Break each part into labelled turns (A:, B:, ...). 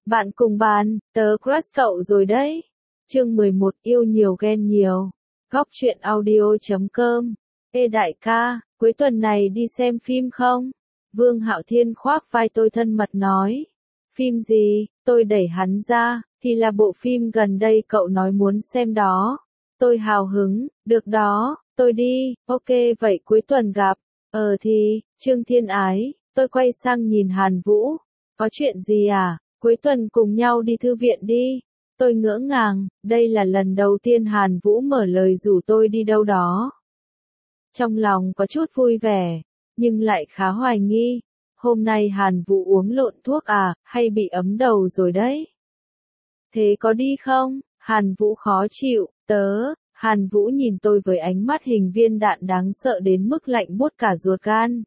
A: Bạn cùng bàn, tớ crush cậu rồi đấy. Chương 11 yêu nhiều ghen nhiều. Góc truyện audio.com. Ê đại ca, cuối tuần này đi xem phim không? Vương Hạo Thiên khoác vai tôi thân mật nói. Phim gì? Tôi đẩy hắn ra, thì là bộ phim gần đây cậu nói muốn xem đó. Tôi hào hứng, được đó, tôi đi, ok vậy cuối tuần gặp. Trương Thiên Ái, tôi quay sang nhìn Hàn Vũ. Có chuyện gì à? Cuối tuần cùng nhau đi thư viện đi. Tôi ngỡ ngàng, đây là lần đầu tiên Hàn Vũ mở lời rủ tôi đi đâu đó. Trong lòng có chút vui vẻ, nhưng lại khá hoài nghi. Hôm nay Hàn Vũ uống lộn thuốc à, hay bị ấm đầu rồi đấy? Thế có đi không? Hàn Vũ khó chịu, Hàn Vũ nhìn tôi với ánh mắt hình viên đạn đáng sợ đến mức lạnh buốt cả ruột gan.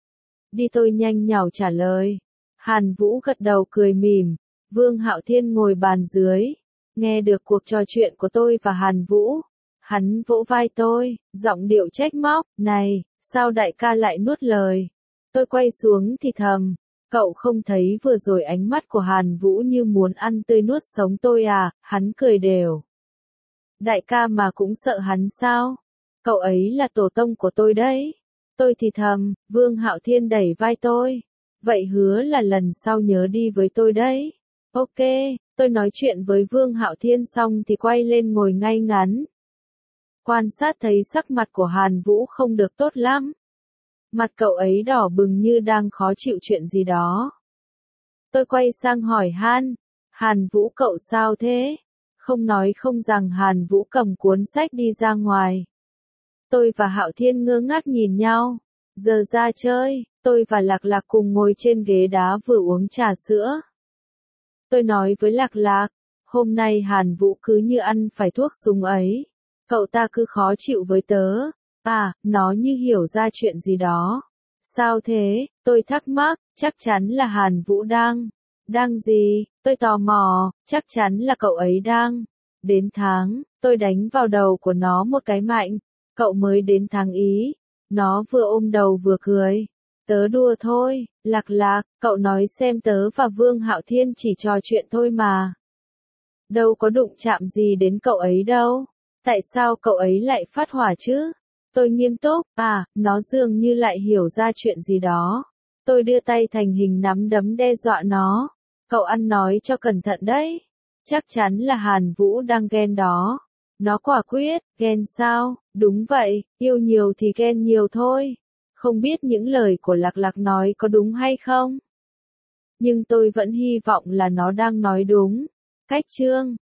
A: Đi tôi nhanh nhảu trả lời. Hàn Vũ gật đầu cười mỉm. Vương Hạo Thiên ngồi bàn dưới, nghe được cuộc trò chuyện của tôi và Hàn Vũ. Hắn vỗ vai tôi, giọng điệu trách móc, này, sao đại ca lại nuốt lời? Tôi quay xuống thì thầm, cậu không thấy vừa rồi ánh mắt của Hàn Vũ như muốn ăn tươi nuốt sống tôi à? Hắn cười đều. Đại ca mà cũng sợ hắn sao? Cậu ấy là tổ tông của tôi đấy. Tôi thì thầm, Vương Hạo Thiên đẩy vai tôi. Vậy hứa là lần sau nhớ đi với tôi đấy. Ok, tôi nói chuyện với Vương Hạo Thiên xong thì quay lên ngồi ngay ngắn. Quan sát thấy sắc mặt của Hàn Vũ không được tốt lắm. Mặt cậu ấy đỏ bừng như đang khó chịu chuyện gì đó. Tôi quay sang hỏi Hàn Vũ cậu sao thế? Không nói không rằng Hàn Vũ cầm cuốn sách đi ra ngoài. Tôi và Hạo Thiên ngơ ngác nhìn nhau. Giờ ra chơi, tôi và Lạc Lạc cùng ngồi trên ghế đá vừa uống trà sữa. Tôi nói với Lạc Lạc, hôm nay Hàn Vũ cứ như ăn phải thuốc súng ấy. Cậu ta cứ khó chịu với tớ. À, nó như hiểu ra chuyện gì đó. Sao thế? Tôi thắc mắc, chắc chắn là Hàn Vũ Đang gì? Tôi tò mò, chắc chắn là cậu ấy đang. Đến tháng, tôi đánh vào đầu của nó một cái mạnh. Cậu mới đến tháng ý. Nó vừa ôm đầu vừa cười. Tớ đùa thôi, Lạc Lạc, cậu nói xem tớ và Vương Hạo Thiên chỉ trò chuyện thôi mà. Đâu có đụng chạm gì đến cậu ấy đâu. Tại sao cậu ấy lại phát hỏa chứ? Tôi nghiêm túc, nó dường như lại hiểu ra chuyện gì đó. Tôi đưa tay thành hình nắm đấm đe dọa nó. Cậu ăn nói cho cẩn thận đấy. Chắc chắn là Hàn Vũ đang ghen đó. Nó quả quyết, ghen sao? Đúng vậy, yêu nhiều thì ghen nhiều thôi. Không biết những lời của Lạc Lạc nói có đúng hay không? Nhưng tôi vẫn hy vọng là nó đang nói đúng. Cách chương